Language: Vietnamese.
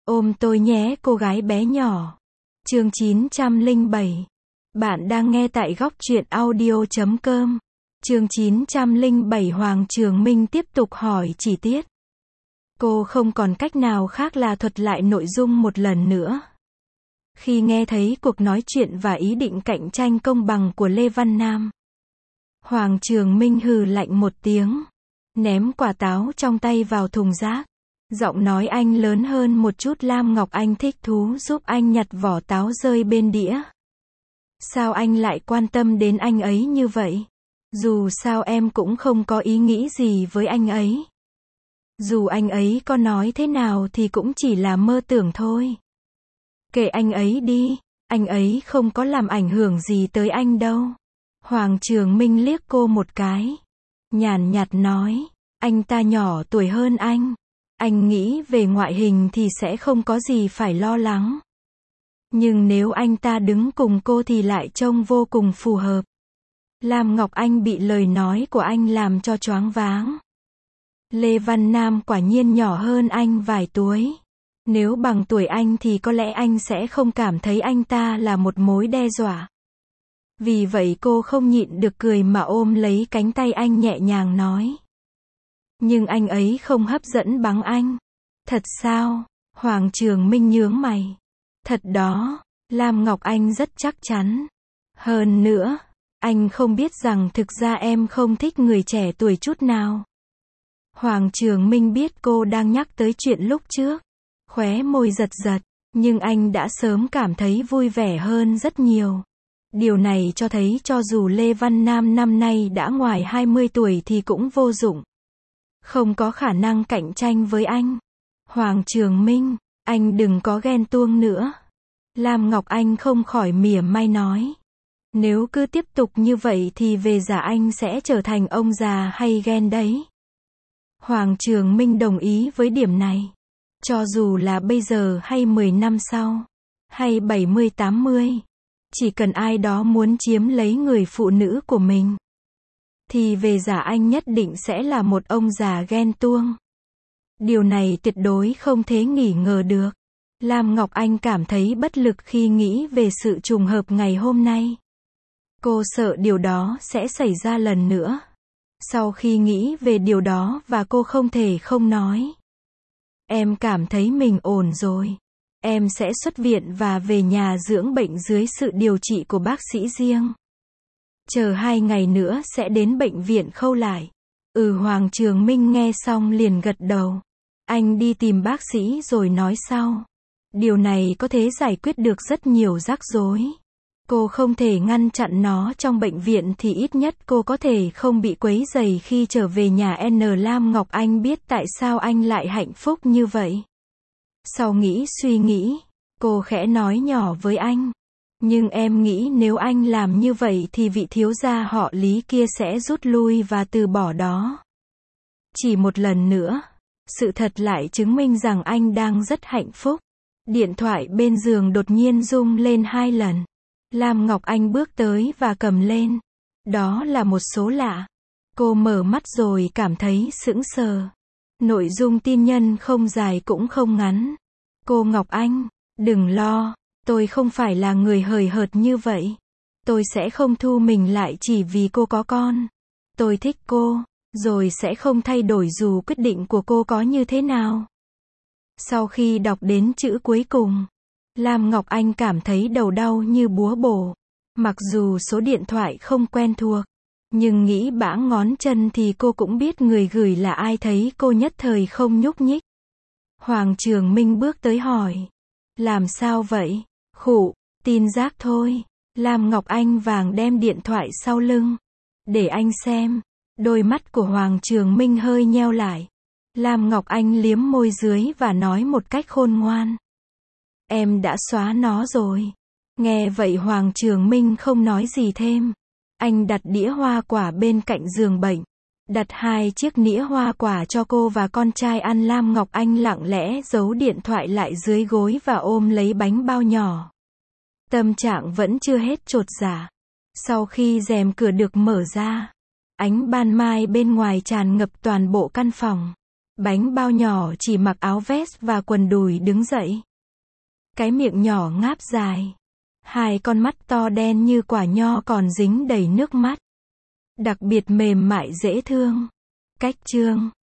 Ôm tôi nhé cô gái bé nhỏ. Chương 907. Bạn đang nghe tại góc truyện audio.com. Chương 907 Hoàng Trường Minh tiếp tục hỏi chi tiết. Cô không còn cách nào khác là thuật lại nội dung một lần nữa. Khi nghe thấy cuộc nói chuyện và ý định cạnh tranh công bằng của Lê Văn Nam, Hoàng Trường Minh hừ lạnh một tiếng, ném quả táo trong tay vào thùng rác. Giọng nói anh lớn hơn một chút. Lam Ngọc Anh thích thú giúp anh nhặt vỏ táo rơi bên đĩa. Sao anh lại quan tâm đến anh ấy như vậy? Dù sao em cũng không có ý nghĩ gì với anh ấy. Dù anh ấy có nói thế nào thì cũng chỉ là mơ tưởng thôi. Kệ anh ấy đi, anh ấy không có làm ảnh hưởng gì tới anh đâu. Hoàng Trường Minh liếc cô một cái, nhàn nhạt nói, anh ta nhỏ tuổi hơn anh. Anh nghĩ về ngoại hình thì sẽ không có gì phải lo lắng. Nhưng nếu anh ta đứng cùng cô thì lại trông vô cùng phù hợp. Lam Ngọc Anh bị lời nói của anh làm cho choáng váng. Lê Văn Nam quả nhiên nhỏ hơn anh vài tuổi. Nếu bằng tuổi anh thì có lẽ anh sẽ không cảm thấy anh ta là một mối đe dọa. Vì vậy cô không nhịn được cười mà ôm lấy cánh tay anh nhẹ nhàng nói. Nhưng anh ấy không hấp dẫn bằng anh. Thật sao? Hoàng Trường Minh nhướng mày. Thật đó, Lam Ngọc Anh rất chắc chắn. Hơn nữa, anh không biết rằng thực ra em không thích người trẻ tuổi chút nào. Hoàng Trường Minh biết cô đang nhắc tới chuyện lúc trước. Khóe môi giật giật, nhưng anh đã sớm cảm thấy vui vẻ hơn rất nhiều. Điều này cho thấy cho dù Lê Văn Nam năm nay đã ngoài 20 tuổi thì cũng vô dụng. Không có khả năng cạnh tranh với anh. Hoàng Trường Minh, anh đừng có ghen tuông nữa. Lam Ngọc Anh không khỏi mỉa mai nói. Nếu cứ tiếp tục như vậy thì về già anh sẽ trở thành ông già hay ghen đấy. Hoàng Trường Minh đồng ý với điểm này. Cho dù là bây giờ hay 10 năm sau, hay 70-80, chỉ cần ai đó muốn chiếm lấy người phụ nữ của mình, thì về già anh nhất định sẽ là một ông già ghen tuông. Điều này tuyệt đối không thể nghi ngờ được. Lam Ngọc Anh cảm thấy bất lực khi nghĩ về sự trùng hợp ngày hôm nay. Cô sợ điều đó sẽ xảy ra lần nữa. Sau khi nghĩ về điều đó và cô không thể không nói. Em cảm thấy mình ổn rồi. Em sẽ xuất viện và về nhà dưỡng bệnh dưới sự điều trị của bác sĩ riêng. Chờ 2 ngày nữa sẽ đến bệnh viện khâu lại. Hoàng Trường Minh nghe xong liền gật đầu. Anh đi tìm bác sĩ rồi nói sau. Điều này có thể giải quyết được rất nhiều rắc rối. Cô không thể ngăn chặn nó trong bệnh viện thì ít nhất cô có thể không bị quấy rầy khi trở về nhà. Lam Ngọc Anh biết tại sao anh lại hạnh phúc như vậy. Sau suy nghĩ, cô khẽ nói nhỏ với anh. Nhưng em nghĩ nếu anh làm như vậy thì vị thiếu gia họ Lý kia sẽ rút lui và từ bỏ đó. Chỉ một lần nữa, sự thật lại chứng minh rằng anh đang rất hạnh phúc. Điện thoại bên giường đột nhiên rung lên 2 lần. Lam Ngọc Anh bước tới và cầm lên. Đó là một số lạ. Cô mở mắt rồi cảm thấy sững sờ. Nội dung tin nhắn không dài cũng không ngắn. Cô Ngọc Anh, đừng lo, tôi không phải là người hời hợt như vậy. Tôi sẽ không thu mình lại chỉ vì cô có con. Tôi thích cô, rồi sẽ không thay đổi dù quyết định của cô có như thế nào. Sau khi đọc đến chữ cuối cùng, Lam Ngọc Anh cảm thấy đầu đau như búa bổ. Mặc dù số điện thoại không quen thuộc, nhưng nghĩ bã ngón chân thì cô cũng biết người gửi là ai. Thấy cô nhất thời không nhúc nhích, Hoàng Trường Minh bước tới hỏi. Làm sao vậy? Khụ, tin rác thôi. Lam Ngọc Anh vàng đem điện thoại sau lưng. Để anh xem. Đôi mắt của Hoàng Trường Minh hơi nheo lại. Lam Ngọc Anh liếm môi dưới và nói một cách khôn ngoan. Em đã xóa nó rồi. Nghe vậy Hoàng Trường Minh không nói gì thêm. Anh đặt đĩa hoa quả bên cạnh giường bệnh. Đặt 2 chiếc nĩa hoa quả cho cô và con trai ăn. Lam Ngọc Anh lặng lẽ giấu điện thoại lại dưới gối và ôm lấy bánh bao nhỏ. Tâm trạng vẫn chưa hết chột dạ. Sau khi rèm cửa được mở ra, ánh ban mai bên ngoài tràn ngập toàn bộ căn phòng. Bánh bao nhỏ chỉ mặc áo vest và quần đùi đứng dậy. Cái miệng nhỏ ngáp dài. Hai con mắt to đen như quả nho còn dính đầy nước mắt. Đặc biệt mềm mại dễ thương. Cách chương